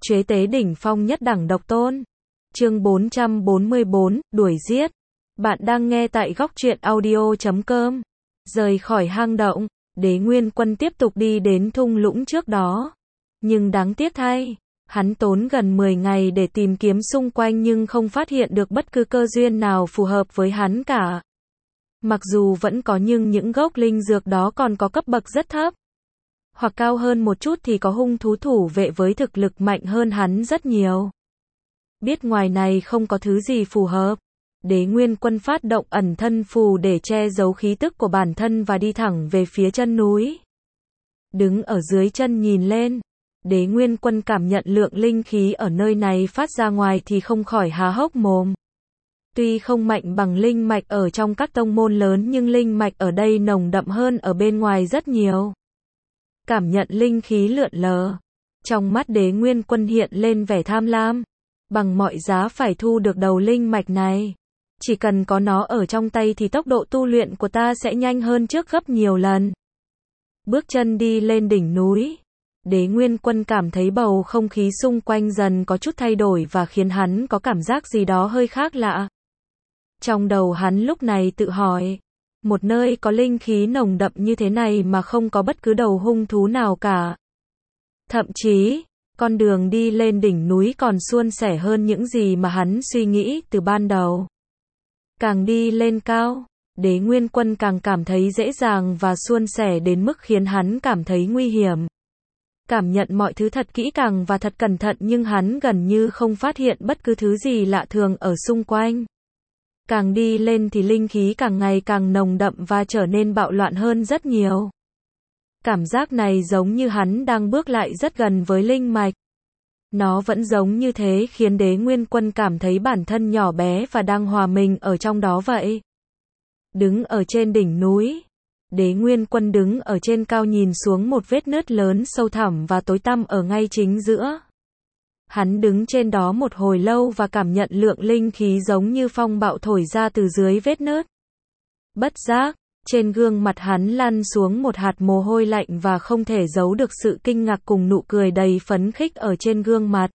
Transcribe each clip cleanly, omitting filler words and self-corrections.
Chế tế đỉnh phong nhất đẳng độc tôn. Chương 444, đuổi giết. Bạn đang nghe tại góc truyện audio.com. Rời khỏi hang động, Đế Nguyên Quân tiếp tục đi đến thung lũng trước đó. Nhưng đáng tiếc thay, hắn tốn gần 10 ngày để tìm kiếm xung quanh nhưng không phát hiện được bất cứ cơ duyên nào phù hợp với hắn cả. Mặc dù vẫn có nhưng những gốc linh dược đó còn có cấp bậc rất thấp. Hoặc cao hơn một chút thì có hung thú thủ vệ với thực lực mạnh hơn hắn rất nhiều. Biết ngoài này không có thứ gì phù hợp, Đế Nguyên Quân phát động ẩn thân phù để che giấu khí tức của bản thân và đi thẳng về phía chân núi. Đứng ở dưới chân nhìn lên, Đế Nguyên Quân cảm nhận lượng linh khí ở nơi này phát ra ngoài thì không khỏi há hốc mồm. Tuy không mạnh bằng linh mạch ở trong các tông môn lớn nhưng linh mạch ở đây nồng đậm hơn ở bên ngoài rất nhiều. Cảm nhận linh khí lượn lờ, trong mắt Đế Nguyên Quân hiện lên vẻ tham lam. Bằng mọi giá phải thu được đầu linh mạch này. Chỉ cần có nó ở trong tay thì tốc độ tu luyện của ta sẽ nhanh hơn trước gấp nhiều lần. Bước chân đi lên đỉnh núi, Đế Nguyên Quân cảm thấy bầu không khí xung quanh dần có chút thay đổi và khiến hắn có cảm giác gì đó hơi khác lạ. Trong đầu hắn lúc này tự hỏi, một nơi có linh khí nồng đậm như thế này mà không có bất cứ đầu hung thú nào cả. Thậm chí, con đường đi lên đỉnh núi còn suôn sẻ hơn những gì mà hắn suy nghĩ từ ban đầu. Càng đi lên cao, Đế Nguyên Quân càng cảm thấy dễ dàng và suôn sẻ đến mức khiến hắn cảm thấy nguy hiểm. Cảm nhận mọi thứ thật kỹ càng và thật cẩn thận nhưng hắn gần như không phát hiện bất cứ thứ gì lạ thường ở xung quanh. Càng đi lên thì linh khí càng ngày càng nồng đậm và trở nên bạo loạn hơn rất nhiều. Cảm giác này giống như hắn đang bước lại rất gần với linh mạch. Nó vẫn giống như thế khiến Đế Nguyên Quân cảm thấy bản thân nhỏ bé và đang hòa mình ở trong đó vậy. Đứng ở trên đỉnh núi, Đế Nguyên Quân đứng ở trên cao nhìn xuống một vết nứt lớn sâu thẳm và tối tăm ở ngay chính giữa. Hắn đứng trên đó một hồi lâu và cảm nhận lượng linh khí giống như phong bạo thổi ra từ dưới vết nứt. Bất giác, trên gương mặt hắn lăn xuống một hạt mồ hôi lạnh và không thể giấu được sự kinh ngạc cùng nụ cười đầy phấn khích ở trên gương mặt.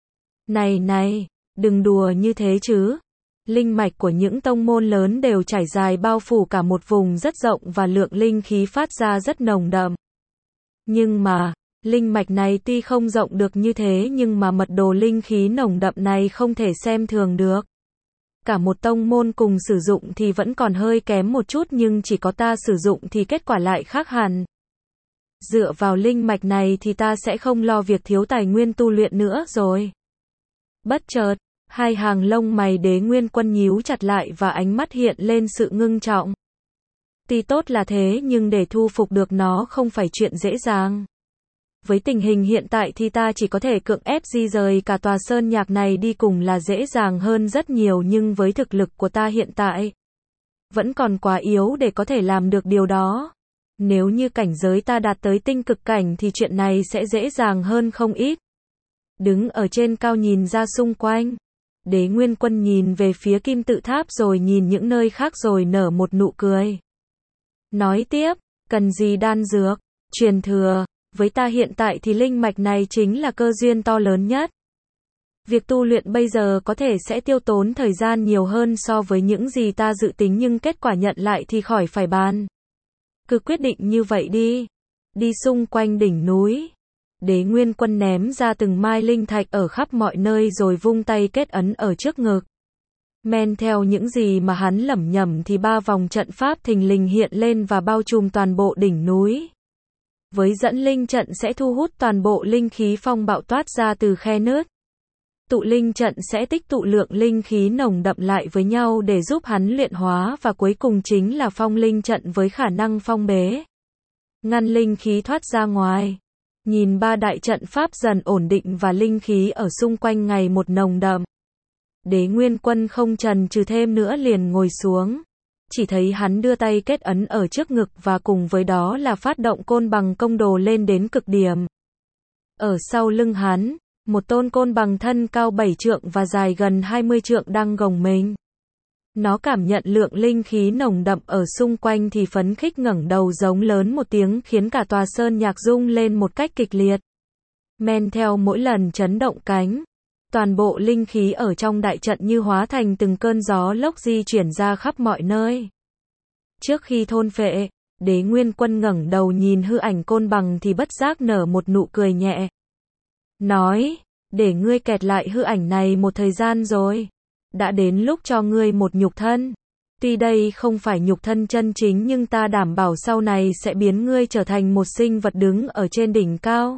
Này, đừng đùa như thế chứ. Linh mạch của những tông môn lớn đều trải dài bao phủ cả một vùng rất rộng và lượng linh khí phát ra rất nồng đậm. Nhưng mà, linh mạch này tuy không rộng được như thế nhưng mà mật độ linh khí nồng đậm này không thể xem thường được. Cả một tông môn cùng sử dụng thì vẫn còn hơi kém một chút nhưng chỉ có ta sử dụng thì kết quả lại khác hẳn. Dựa vào linh mạch này thì ta sẽ không lo việc thiếu tài nguyên tu luyện nữa rồi. Bất chợt, hai hàng lông mày Đế Nguyên Quân nhíu chặt lại và ánh mắt hiện lên sự ngưng trọng. Tuy tốt là thế nhưng để thu phục được nó không phải chuyện dễ dàng. Với tình hình hiện tại thì ta chỉ có thể cưỡng ép di rời cả tòa sơn nhạc này đi cùng là dễ dàng hơn rất nhiều nhưng với thực lực của ta hiện tại, vẫn còn quá yếu để có thể làm được điều đó. Nếu như cảnh giới ta đạt tới tinh cực cảnh thì chuyện này sẽ dễ dàng hơn không ít. Đứng ở trên cao nhìn ra xung quanh, Đế Nguyên Quân nhìn về phía kim tự tháp rồi nhìn những nơi khác rồi nở một nụ cười. Nói tiếp, cần gì đan dược, truyền thừa. Với ta hiện tại thì linh mạch này chính là cơ duyên to lớn nhất. Việc tu luyện bây giờ có thể sẽ tiêu tốn thời gian nhiều hơn so với những gì ta dự tính nhưng kết quả nhận lại thì khỏi phải bàn. Cứ quyết định như vậy đi. Đi xung quanh đỉnh núi. Đế Nguyên Quân ném ra từng mai linh thạch ở khắp mọi nơi rồi vung tay kết ấn ở trước ngực. Men theo những gì mà hắn lẩm nhẩm thì 3 vòng trận pháp thình lình hiện lên và bao trùm toàn bộ đỉnh núi. Với dẫn linh trận sẽ thu hút toàn bộ linh khí phong bạo toát ra từ khe nứt. Tụ linh trận sẽ tích tụ lượng linh khí nồng đậm lại với nhau để giúp hắn luyện hóa và cuối cùng chính là phong linh trận với khả năng phong bế. Ngăn linh khí thoát ra ngoài. Nhìn 3 đại trận pháp dần ổn định và linh khí ở xung quanh ngày một nồng đậm. Đế Nguyên Quân không chần chừ thêm nữa liền ngồi xuống. Chỉ thấy hắn đưa tay kết ấn ở trước ngực và cùng với đó là phát động côn bằng công đồ lên đến cực điểm. Ở sau lưng hắn, một tôn côn bằng thân cao 7 trượng và dài gần 20 trượng đang gồng mình. Nó cảm nhận lượng linh khí nồng đậm ở xung quanh thì phấn khích ngẩng đầu giống lớn một tiếng khiến cả tòa sơn nhạc rung lên một cách kịch liệt. men theo mỗi lần chấn động cánh. Toàn bộ linh khí ở trong đại trận như hóa thành từng cơn gió lốc di chuyển ra khắp mọi nơi. Trước khi thôn phệ, Đế Nguyên Quân ngẩng đầu nhìn hư ảnh côn bằng thì bất giác nở một nụ cười nhẹ. Nói, để ngươi kẹt lại hư ảnh này một thời gian rồi. Đã đến lúc cho ngươi một nhục thân. Tuy đây không phải nhục thân chân chính nhưng ta đảm bảo sau này sẽ biến ngươi trở thành một sinh vật đứng ở trên đỉnh cao.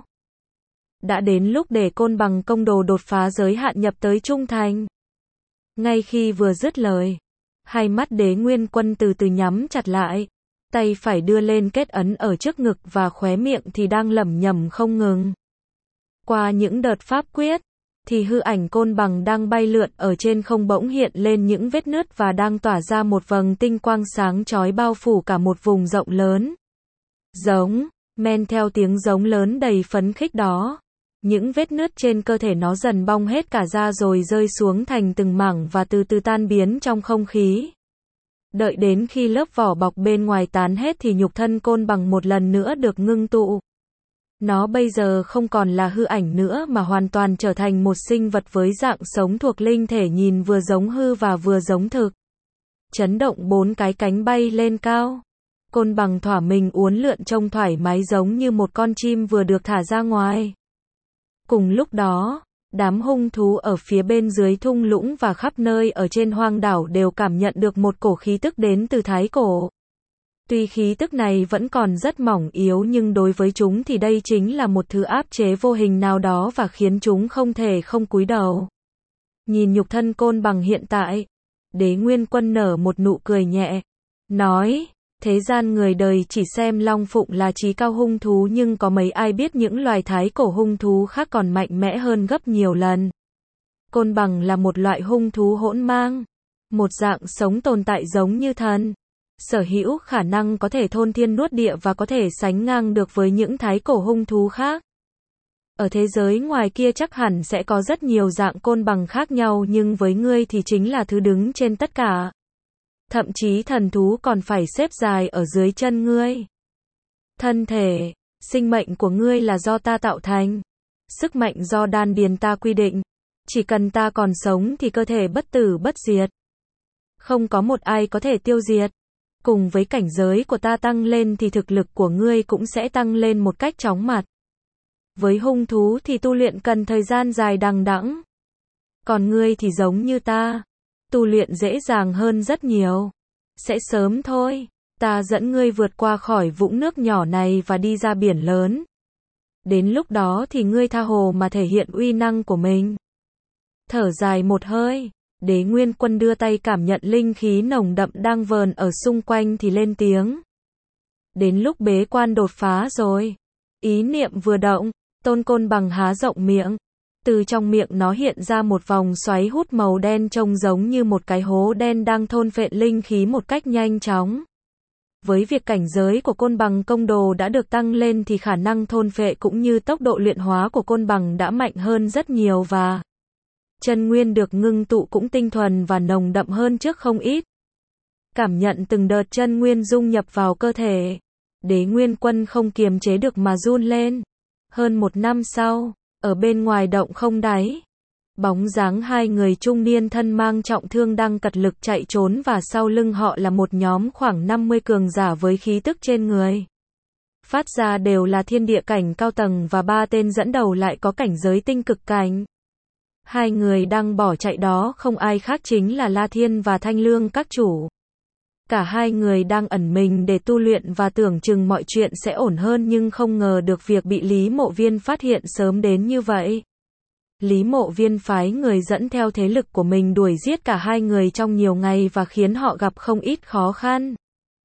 Đã đến lúc để côn bằng công đồ đột phá giới hạn nhập tới trung thành. Ngay khi vừa dứt lời, hai mắt Đế Nguyên Quân từ từ nhắm chặt lại, tay phải đưa lên kết ấn ở trước ngực và khóe miệng thì đang lẩm nhẩm không ngừng. Qua những đợt pháp quyết, thì hư ảnh côn bằng đang bay lượn ở trên không bỗng hiện lên những vết nứt và đang tỏa ra một vầng tinh quang sáng chói bao phủ cả một vùng rộng lớn. Giống, men theo tiếng giống lớn đầy phấn khích đó. Những vết nứt trên cơ thể nó dần bong hết cả ra rồi rơi xuống thành từng mảng và từ từ tan biến trong không khí. Đợi đến khi lớp vỏ bọc bên ngoài tán hết thì nhục thân côn bằng một lần nữa được ngưng tụ. Nó bây giờ không còn là hư ảnh nữa mà hoàn toàn trở thành một sinh vật với dạng sống thuộc linh thể nhìn vừa giống hư và vừa giống thực. Chấn động 4 cái cánh bay lên cao. Côn bằng thỏa mình uốn lượn trông thoải mái giống như một con chim vừa được thả ra ngoài. Cùng lúc đó, đám hung thú ở phía bên dưới thung lũng và khắp nơi ở trên hoang đảo đều cảm nhận được một cổ khí tức đến từ thái cổ. Tuy khí tức này vẫn còn rất mỏng yếu nhưng đối với chúng thì đây chính là một thứ áp chế vô hình nào đó và khiến chúng không thể không cúi đầu. Nhìn nhục thân côn bằng hiện tại, Đế Nguyên Quân nở một nụ cười nhẹ, nói, thế gian người đời chỉ xem long phụng là chí cao hung thú nhưng có mấy ai biết những loài thái cổ hung thú khác còn mạnh mẽ hơn gấp nhiều lần. Côn bằng là một loại hung thú hỗn mang, một dạng sống tồn tại giống như thần. Sở hữu khả năng có thể thôn thiên nuốt địa và có thể sánh ngang được với những thái cổ hung thú khác. Ở thế giới ngoài kia chắc hẳn sẽ có rất nhiều dạng côn bằng khác nhau nhưng với ngươi thì chính là thứ đứng trên tất cả. Thậm chí thần thú còn phải xếp dài ở dưới chân ngươi. Thân thể, sinh mệnh của ngươi là do ta tạo thành. Sức mạnh do đan điền ta quy định. Chỉ cần ta còn sống thì cơ thể bất tử bất diệt. Không có một ai có thể tiêu diệt. Cùng với cảnh giới của ta tăng lên thì thực lực của ngươi cũng sẽ tăng lên một cách chóng mặt. Với hung thú thì tu luyện cần thời gian dài đằng đẵng. Còn ngươi thì giống như ta. Tu luyện dễ dàng hơn rất nhiều. Sẽ sớm thôi. Ta dẫn ngươi vượt qua khỏi vũng nước nhỏ này và đi ra biển lớn. Đến lúc đó thì ngươi tha hồ mà thể hiện uy năng của mình. Thở dài một hơi. Đế Nguyên Quân đưa tay cảm nhận linh khí nồng đậm đang vờn ở xung quanh thì lên tiếng. Đến lúc bế quan đột phá rồi. Ý niệm vừa động, tôn côn bằng há rộng miệng. Từ trong miệng nó hiện ra một vòng xoáy hút màu đen trông giống như một cái hố đen đang thôn phệ linh khí một cách nhanh chóng. Với việc cảnh giới của côn bằng công đồ đã được tăng lên thì khả năng thôn phệ cũng như tốc độ luyện hóa của côn bằng đã mạnh hơn rất nhiều và chân nguyên được ngưng tụ cũng tinh thuần và nồng đậm hơn trước không ít. Cảm nhận từng đợt chân nguyên dung nhập vào cơ thể. Đế Nguyên Quân không kiềm chế được mà run lên. Hơn 1 năm sau, ở bên ngoài động không đáy, bóng dáng hai người trung niên thân mang trọng thương đang cật lực chạy trốn và sau lưng họ là một nhóm khoảng 50 cường giả với khí tức trên người. Phát ra đều là thiên địa cảnh cao tầng và 3 tên dẫn đầu lại có cảnh giới tinh cực cảnh. Hai người đang bỏ chạy đó không ai khác chính là La Thiên và Thanh Lương các chủ. Cả hai người đang ẩn mình để tu luyện và tưởng chừng mọi chuyện sẽ ổn hơn nhưng không ngờ được việc bị Lý Mộ Viên phát hiện sớm đến như vậy. Lý Mộ Viên phái người dẫn theo thế lực của mình đuổi giết cả hai người trong nhiều ngày và khiến họ gặp không ít khó khăn.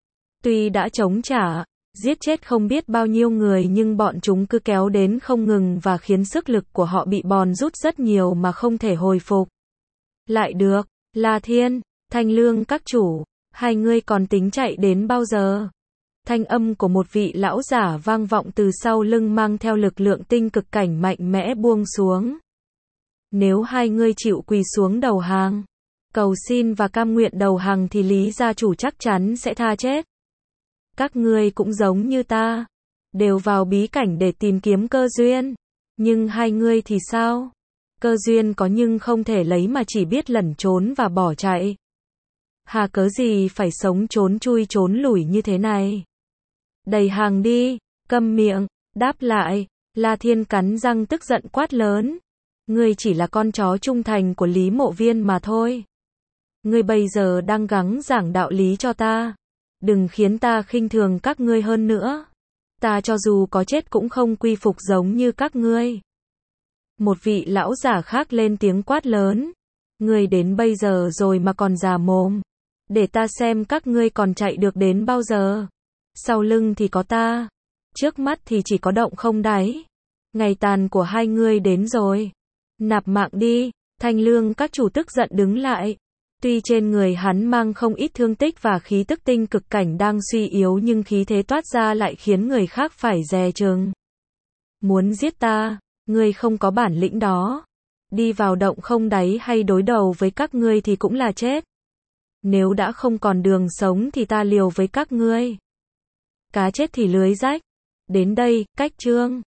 Tuy đã chống trả, giết chết không biết bao nhiêu người nhưng bọn chúng cứ kéo đến không ngừng và khiến sức lực của họ bị bòn rút rất nhiều mà không thể hồi phục. Lại được, La Thiên, Thanh Lương các chủ, hai ngươi còn tính chạy đến bao giờ? Thanh âm của một vị lão giả vang vọng từ sau lưng mang theo lực lượng tinh cực cảnh mạnh mẽ buông xuống. Nếu hai ngươi chịu quỳ xuống đầu hàng, cầu xin và cam nguyện đầu hàng thì Lý gia chủ chắc chắn sẽ tha chết. Các ngươi cũng giống như ta, đều vào bí cảnh để tìm kiếm cơ duyên. Nhưng hai ngươi thì sao? Cơ duyên có nhưng không thể lấy mà chỉ biết lẩn trốn và bỏ chạy. Hà cớ gì phải sống trốn chui trốn lủi như thế này? Đẩy hàng đi, câm miệng, đáp lại, La Thiên cắn răng tức giận quát lớn. Ngươi chỉ là con chó trung thành của Lý Mộ Viên mà thôi. Ngươi bây giờ đang gắng giảng đạo lý cho ta. Đừng khiến ta khinh thường các ngươi hơn nữa. Ta cho dù có chết cũng không quy phục giống như các ngươi. Một vị lão giả khác lên tiếng quát lớn. Ngươi đến bây giờ rồi mà còn già mồm. Để ta xem các ngươi còn chạy được đến bao giờ. Sau lưng thì có ta. Trước mắt thì chỉ có động không đáy. Ngày tàn của hai ngươi đến rồi. Nạp mạng đi. Thanh Lương các chủ tức giận đứng lại. Tuy trên người hắn mang không ít thương tích và khí tức tinh cực cảnh đang suy yếu nhưng khí thế toát ra lại khiến người khác phải dè chừng. Muốn giết ta, ngươi không có bản lĩnh đó. Đi vào động không đáy hay đối đầu với các ngươi thì cũng là chết. Nếu đã không còn đường sống thì ta liều với các ngươi. Cá chết thì lưới rách. Đến đây, cách chương.